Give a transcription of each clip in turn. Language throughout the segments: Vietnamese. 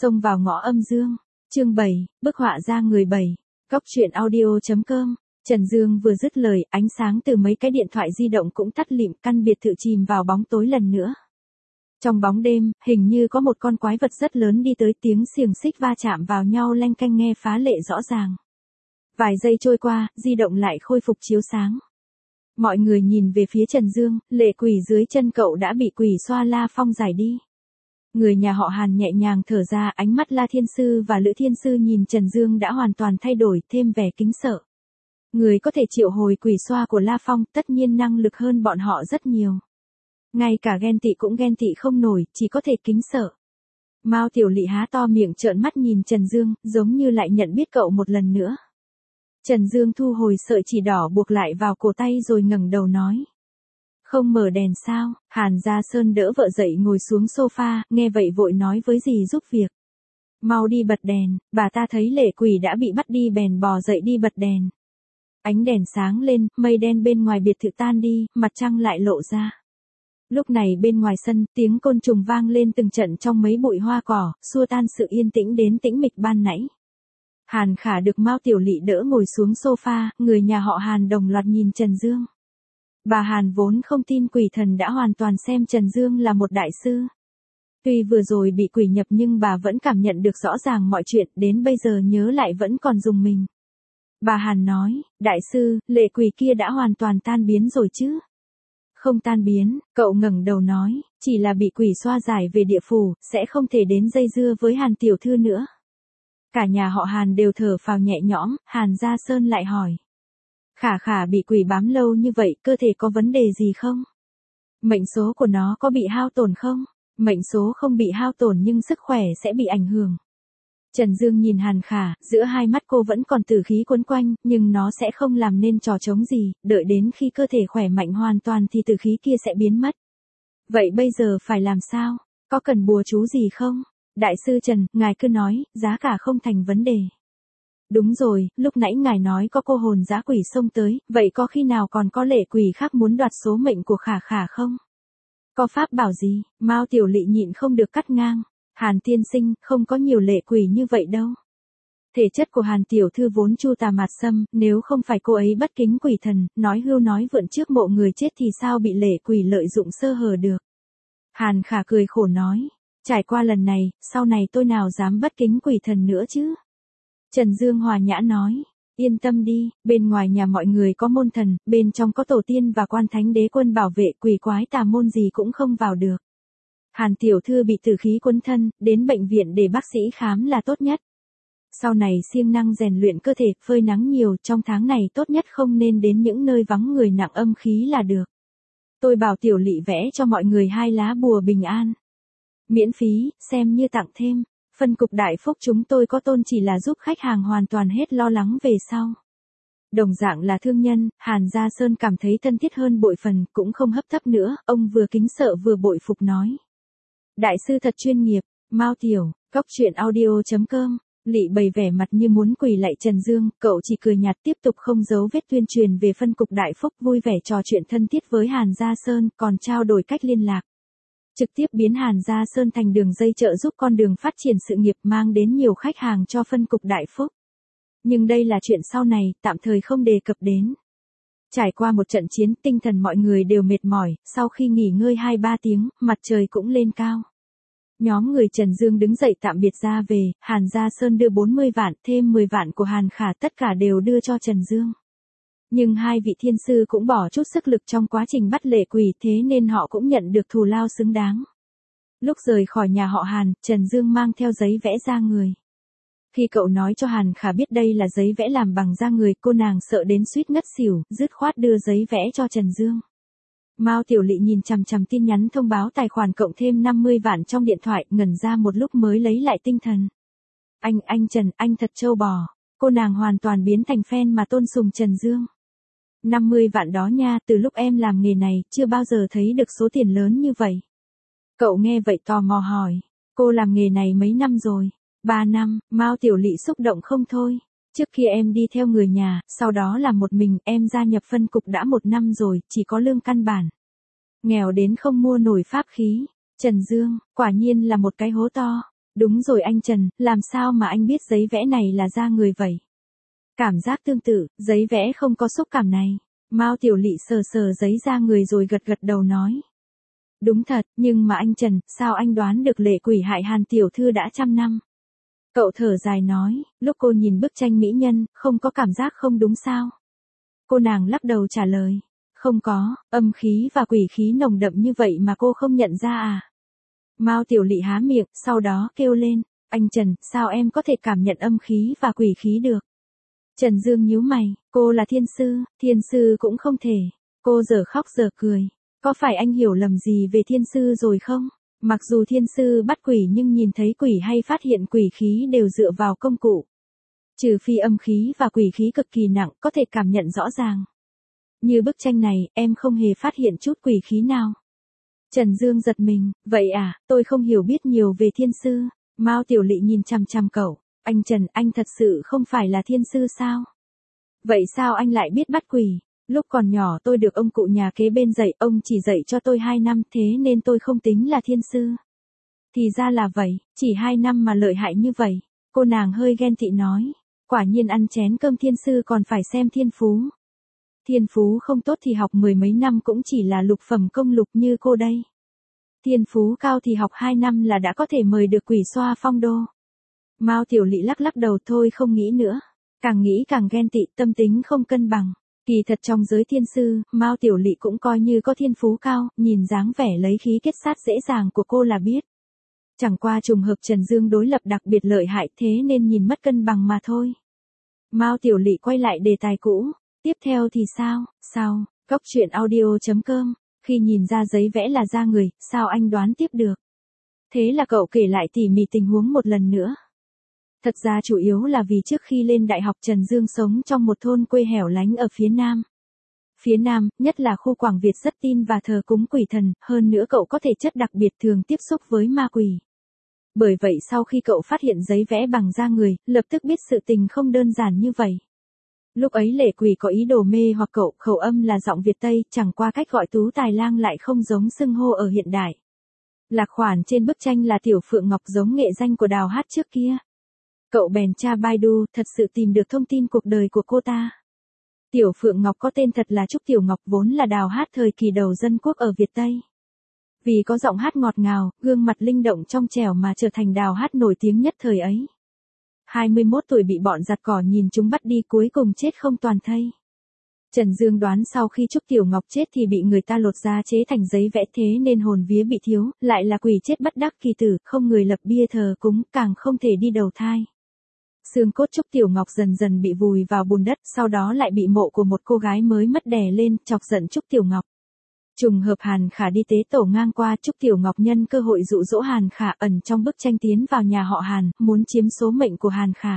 Xông vào ngõ âm dương. Chương 7, bức họa ra người 7. Góc truyện audio.com. Trần Dương vừa dứt lời, ánh sáng từ mấy cái điện thoại di động cũng tắt lịm, căn biệt thự chìm vào bóng tối lần nữa. Trong bóng đêm, hình như có một con quái vật rất lớn đi tới, tiếng xiềng xích va chạm vào nhau leng keng nghe phá lệ rõ ràng. Vài giây trôi qua, di động lại khôi phục chiếu sáng. Mọi người nhìn về phía Trần Dương, lệ quỷ dưới chân cậu đã bị quỷ xoa La Phong giải đi. Người nhà họ Hàn nhẹ nhàng thở ra, ánh mắt La Thiên Sư và Lữ Thiên Sư nhìn Trần Dương đã hoàn toàn thay đổi, thêm vẻ kính sợ. Người có thể triệu hồi quỷ xoa của La Phong tất nhiên năng lực hơn bọn họ rất nhiều. Ngay cả ghen tị cũng ghen tị không nổi, chỉ có thể kính sợ. Mao Tiểu Lị há to miệng trợn mắt nhìn Trần Dương, giống như lại nhận biết cậu một lần nữa. Trần Dương thu hồi sợi chỉ đỏ buộc lại vào cổ tay rồi ngẩng đầu nói. Không mở đèn sao? Hàn Gia Sơn đỡ vợ dậy ngồi xuống sofa, nghe vậy vội nói với dì giúp việc. Mau đi bật đèn, bà ta thấy lệ quỷ đã bị bắt đi bèn bò dậy đi bật đèn. Ánh đèn sáng lên, mây đen bên ngoài biệt thự tan đi, mặt trăng lại lộ ra. Lúc này bên ngoài sân, tiếng côn trùng vang lên từng trận trong mấy bụi hoa cỏ, xua tan sự yên tĩnh đến tĩnh mịch ban nãy. Hàn Khả được Mao Tiểu Lị đỡ ngồi xuống sofa, người nhà họ Hàn đồng loạt nhìn Trần Dương. Bà Hàn vốn không tin quỷ thần đã hoàn toàn xem Trần Dương là một đại sư. Tuy vừa rồi bị quỷ nhập nhưng bà vẫn cảm nhận được rõ ràng mọi chuyện, đến bây giờ nhớ lại vẫn còn rùng mình. Bà Hàn nói, đại sư, lệ quỷ kia đã hoàn toàn tan biến rồi chứ? Không tan biến, cậu ngẩng đầu nói, chỉ là bị quỷ xoa giải về địa phủ, sẽ không thể đến dây dưa với Hàn tiểu thư nữa. Cả nhà họ Hàn đều thở phào nhẹ nhõm, Hàn Gia Sơn lại hỏi. Khả Khả bị quỷ bám lâu như vậy, cơ thể có vấn đề gì không? Mệnh số của nó có bị hao tổn không? Mệnh số không bị hao tổn nhưng sức khỏe sẽ bị ảnh hưởng. Trần Dương nhìn Hàn Khả, giữa hai mắt cô vẫn còn tử khí quấn quanh, nhưng nó sẽ không làm nên trò trống gì, đợi đến khi cơ thể khỏe mạnh hoàn toàn thì tử khí kia sẽ biến mất. Vậy bây giờ phải làm sao? Có cần bùa chú gì không? Đại sư Trần, ngài cứ nói, giá cả không thành vấn đề. Đúng rồi, lúc nãy ngài nói có cô hồn dã quỷ xông tới, vậy có khi nào còn có lệ quỷ khác muốn đoạt số mệnh của Khả Khả không? Có pháp bảo gì? Mao Tiểu Lị nhịn không được cắt ngang. Hàn tiên sinh, không có nhiều lệ quỷ như vậy đâu. Thể chất của Hàn tiểu thư vốn chu tà mạt xâm, nếu không phải cô ấy bất kính quỷ thần, nói hưu nói vượn trước mộ người chết thì sao bị lệ quỷ lợi dụng sơ hở được. Hàn Khả cười khổ nói, trải qua lần này, sau này tôi nào dám bất kính quỷ thần nữa chứ. Trần Dương hòa nhã nói, yên tâm đi, bên ngoài nhà mọi người có môn thần, bên trong có tổ tiên và quan thánh đế quân bảo vệ, quỷ quái tà môn gì cũng không vào được. Hàn tiểu thư bị tử khí quấn thân, đến bệnh viện để bác sĩ khám là tốt nhất. Sau này siêng năng rèn luyện cơ thể, phơi nắng nhiều, trong tháng này tốt nhất không nên đến những nơi vắng người nặng âm khí là được. Tôi bảo Tiểu Lị vẽ cho mọi người 2 lá bùa bình an. Miễn phí, xem như tặng thêm. Phân cục Đại Phúc chúng tôi có tôn chỉ là giúp khách hàng hoàn toàn hết lo lắng về sau. Đồng dạng là thương nhân, Hàn Gia Sơn cảm thấy thân thiết hơn bội phần, cũng không hấp tấp nữa, ông vừa kính sợ vừa bội phục nói. Đại sư thật chuyên nghiệp, Mao Tiểu, góc truyện audio.com. Lị bày vẻ mặt như muốn quỳ lạy Trần Dương, cậu chỉ cười nhạt tiếp tục không giấu vết tuyên truyền về phân cục Đại Phúc, vui vẻ trò chuyện thân thiết với Hàn Gia Sơn, còn trao đổi cách liên lạc. Trực tiếp biến Hàn Gia Sơn thành đường dây trợ giúp con đường phát triển sự nghiệp, mang đến nhiều khách hàng cho phân cục Đại Phúc. Nhưng đây là chuyện sau này, tạm thời không đề cập đến. Trải qua một trận chiến, tinh thần mọi người đều mệt mỏi, sau khi nghỉ ngơi 2-3 tiếng, mặt trời cũng lên cao. Nhóm người Trần Dương đứng dậy tạm biệt ra về, Hàn Gia Sơn đưa 40 vạn, thêm 10 vạn của Hàn Khả, tất cả đều đưa cho Trần Dương. Nhưng 2 vị thiên sư cũng bỏ chút sức lực trong quá trình bắt lệ quỷ, thế nên họ cũng nhận được thù lao xứng đáng. Lúc rời khỏi nhà họ Hàn, Trần Dương mang theo giấy vẽ da người. Khi cậu nói cho Hàn Khả biết đây là giấy vẽ làm bằng da người, cô nàng sợ đến suýt ngất xỉu, dứt khoát đưa giấy vẽ cho Trần Dương. Mao Tiểu Lị nhìn chằm chằm tin nhắn thông báo tài khoản cộng thêm 50 vạn trong điện thoại, ngẩn ra một lúc mới lấy lại tinh thần. Anh Trần, anh thật trâu bò. Cô nàng hoàn toàn biến thành fan mà tôn sùng Trần Dương. 50 vạn đó nha, từ lúc em làm nghề này, chưa bao giờ thấy được số tiền lớn như vậy. Cậu nghe vậy tò mò hỏi, cô làm nghề này mấy năm rồi? 3 năm, Mao Tiểu Lị xúc động không thôi. Trước kia em đi theo người nhà, sau đó là một mình, em gia nhập phân cục đã 1 năm rồi, chỉ có lương căn bản. Nghèo đến không mua nổi pháp khí. Trần Dương, quả nhiên là một cái hố to. Đúng rồi anh Trần, làm sao mà anh biết giấy vẽ này là da người vậy? Cảm giác tương tự, giấy vẽ không có xúc cảm này. Mao Tiểu Lị sờ sờ giấy da người rồi gật gật đầu nói. Đúng thật, nhưng mà anh Trần, sao anh đoán được lệ quỷ hại Hàn tiểu thư đã trăm năm? Cậu thở dài nói, lúc cô nhìn bức tranh mỹ nhân, không có cảm giác không đúng sao? Cô nàng lắc đầu trả lời. Không có, âm khí và quỷ khí nồng đậm như vậy mà cô không nhận ra à? Mao Tiểu Lị há miệng, sau đó kêu lên, anh Trần, sao em có thể cảm nhận âm khí và quỷ khí được? Trần Dương nhíu mày, cô là thiên sư cũng không thể. Cô giờ khóc giờ cười. Có phải anh hiểu lầm gì về thiên sư rồi không? Mặc dù thiên sư bắt quỷ nhưng nhìn thấy quỷ hay phát hiện quỷ khí đều dựa vào công cụ. Trừ phi âm khí và quỷ khí cực kỳ nặng có thể cảm nhận rõ ràng. Như bức tranh này, em không hề phát hiện chút quỷ khí nào. Trần Dương giật mình, vậy à, tôi không hiểu biết nhiều về thiên sư. Mao Tiểu Lị nhìn chằm chằm cậu, anh Trần, anh thật sự không phải là thiên sư sao? Vậy sao anh lại biết bắt quỷ? Lúc còn nhỏ tôi được ông cụ nhà kế bên dạy, ông chỉ dạy cho tôi 2 năm thế nên tôi không tính là thiên sư. Thì ra là vậy, chỉ 2 năm mà lợi hại như vậy. Cô nàng hơi ghen tị nói, quả nhiên ăn chén cơm thiên sư còn phải xem thiên phú. Thiên phú không tốt thì học 10 mấy năm cũng chỉ là lục phẩm công lục như cô đây. Thiên phú cao thì học 2 năm là đã có thể mời được quỷ xoa phong đô. Mao Tiểu Lị lắc lắc đầu thôi không nghĩ nữa. Càng nghĩ càng ghen tị, tâm tính không cân bằng. Kỳ thật trong giới thiên sư, Mao Tiểu Lị cũng coi như có thiên phú cao, nhìn dáng vẻ lấy khí kết sát dễ dàng của cô là biết. Chẳng qua trùng hợp Trần Dương đối lập đặc biệt lợi hại thế nên nhìn mất cân bằng mà thôi. Mao Tiểu Lị quay lại đề tài cũ. Tiếp theo thì sao? Sao? Cóc truyện audio.com. Khi nhìn ra giấy vẽ là da người, sao anh đoán tiếp được? Thế là cậu kể lại tỉ mỉ tình huống một lần nữa. Thật ra chủ yếu là vì trước khi lên đại học Trần Dương sống trong một thôn quê hẻo lánh ở phía Nam. Phía Nam, nhất là khu Quảng Việt rất tin và thờ cúng quỷ thần, hơn nữa cậu có thể chất đặc biệt thường tiếp xúc với ma quỷ. Bởi vậy sau khi cậu phát hiện giấy vẽ bằng da người, lập tức biết sự tình không đơn giản như vậy. Lúc ấy lệ quỷ có ý đồ mê hoặc cậu, khẩu âm là giọng Việt Tây, chẳng qua cách gọi Tú Tài Lang lại không giống xưng hô ở hiện đại. Lạc khoản trên bức tranh là Tiểu Phượng Ngọc giống nghệ danh của Đào Hát trước kia. Cậu bèn tra Baidu, thật sự tìm được thông tin cuộc đời của cô ta. Tiểu Phượng Ngọc có tên thật là Trúc Tiểu Ngọc vốn là Đào Hát thời kỳ đầu dân quốc ở Việt Tây. Vì có giọng hát ngọt ngào, gương mặt linh động trong trẻo mà trở thành Đào Hát nổi tiếng nhất thời ấy. 21 tuổi bị bọn giặt cỏ nhìn chúng bắt đi cuối cùng chết không toàn thây. Trần Dương đoán sau khi Trúc Tiểu Ngọc chết thì bị người ta lột da chế thành giấy vẽ thế nên hồn vía bị thiếu, lại là quỷ chết bất đắc kỳ tử, không người lập bia thờ cúng, càng không thể đi đầu thai. Xương cốt Trúc Tiểu Ngọc dần dần bị vùi vào bùn đất, sau đó lại bị mộ của một cô gái mới mất đè lên, chọc giận Trúc Tiểu Ngọc. Trùng hợp Hàn Khả đi tế tổ ngang qua, Trúc Tiểu Ngọc nhân cơ hội dụ dỗ Hàn Khả ẩn trong bức tranh tiến vào nhà họ Hàn, muốn chiếm số mệnh của Hàn Khả.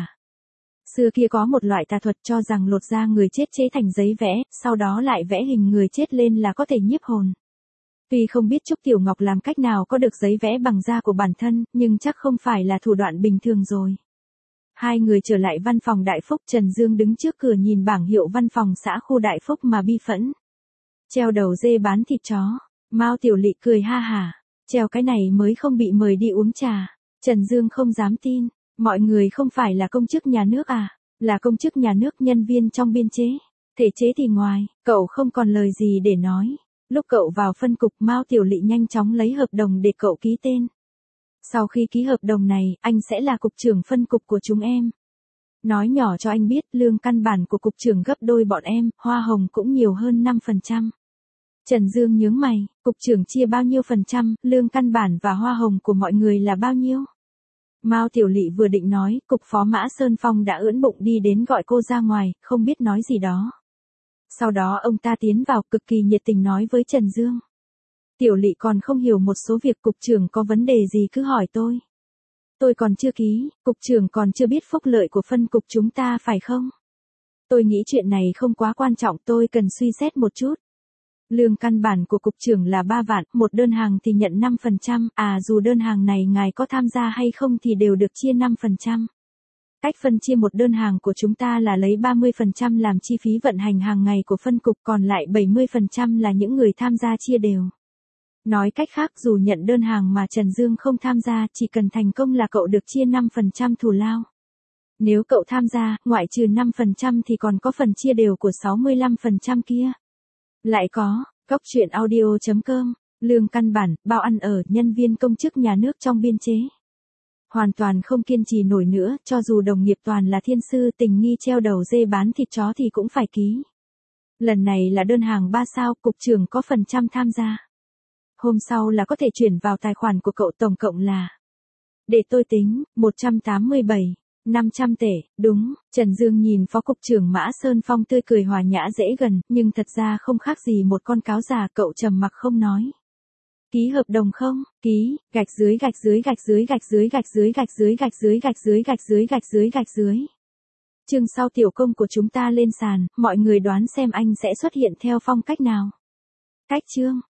Xưa kia có một loại tà thuật cho rằng lột da người chết chế thành giấy vẽ, sau đó lại vẽ hình người chết lên là có thể nhiếp hồn. Tuy không biết Trúc Tiểu Ngọc làm cách nào có được giấy vẽ bằng da của bản thân, nhưng chắc không phải là thủ đoạn bình thường rồi. Hai người trở lại văn phòng Đại Phúc, Trần Dương đứng trước cửa nhìn bảng hiệu văn phòng xã khu Đại Phúc mà bi phẫn. Treo đầu dê bán thịt chó. Mao Tiểu Lị cười ha hả. Treo cái này mới không bị mời đi uống trà. Trần Dương không dám tin. Mọi người không phải là công chức nhà nước à? Là công chức nhà nước, nhân viên trong biên chế. Thể chế thì ngoài, cậu không còn lời gì để nói. Lúc cậu vào phân cục, Mao Tiểu Lị nhanh chóng lấy hợp đồng để cậu ký tên. Sau khi ký hợp đồng này, anh sẽ là cục trưởng phân cục của chúng em. Nói nhỏ cho anh biết, lương căn bản của cục trưởng gấp đôi bọn em, hoa hồng cũng nhiều hơn 5%. Trần Dương nhướng mày, cục trưởng chia bao nhiêu %, lương căn bản và hoa hồng của mọi người là bao nhiêu? Mao Tiểu Lị vừa định nói, cục phó Mã Sơn Phong đã ưỡn bụng đi đến gọi cô ra ngoài, không biết nói gì đó. Sau đó ông ta tiến vào, cực kỳ nhiệt tình nói với Trần Dương. Tiểu Lị còn không hiểu một số việc, cục trưởng có vấn đề gì cứ hỏi tôi. Tôi còn chưa ký, cục trưởng còn chưa biết phúc lợi của phân cục chúng ta phải không? Tôi nghĩ chuyện này không quá quan trọng, tôi cần suy xét một chút. Lương căn bản của cục trưởng là 3 vạn, một đơn hàng thì nhận 5%, dù đơn hàng này ngài có tham gia hay không thì đều được chia 5%. Cách phân chia một đơn hàng của chúng ta là lấy 30% làm chi phí vận hành hàng ngày của phân cục, còn lại 70% là những người tham gia chia đều. Nói cách khác dù nhận đơn hàng mà Trần Dương không tham gia chỉ cần thành công là cậu được chia 5% thù lao. Nếu cậu tham gia, ngoại trừ 5% thì còn có phần chia đều của 65% kia. Lại có, Cóc truyện audio.com, lương căn bản, bao ăn ở, nhân viên công chức nhà nước trong biên chế. Hoàn toàn không kiên trì nổi nữa, cho dù đồng nghiệp toàn là thiên sư tình nghi treo đầu dê bán thịt chó thì cũng phải ký. Lần này là đơn hàng 3 sao, cục trưởng có phần trăm tham gia. Hôm sau là có thể chuyển vào tài khoản của cậu, tổng cộng là. Để tôi tính, 187.500 tệ, đúng. Trần Dương nhìn Phó Cục trưởng Mã Sơn Phong tươi cười hòa nhã dễ gần, nhưng thật ra không khác gì một con cáo già, cậu trầm mặc không nói. Ký hợp đồng không? Ký, gạch dưới gạch dưới gạch dưới gạch dưới gạch dưới gạch dưới gạch dưới gạch dưới gạch dưới gạch dưới gạch dưới. Chương sau tiểu công của chúng ta lên sàn, mọi người đoán xem anh sẽ xuất hiện theo phong cách nào. Cách chương,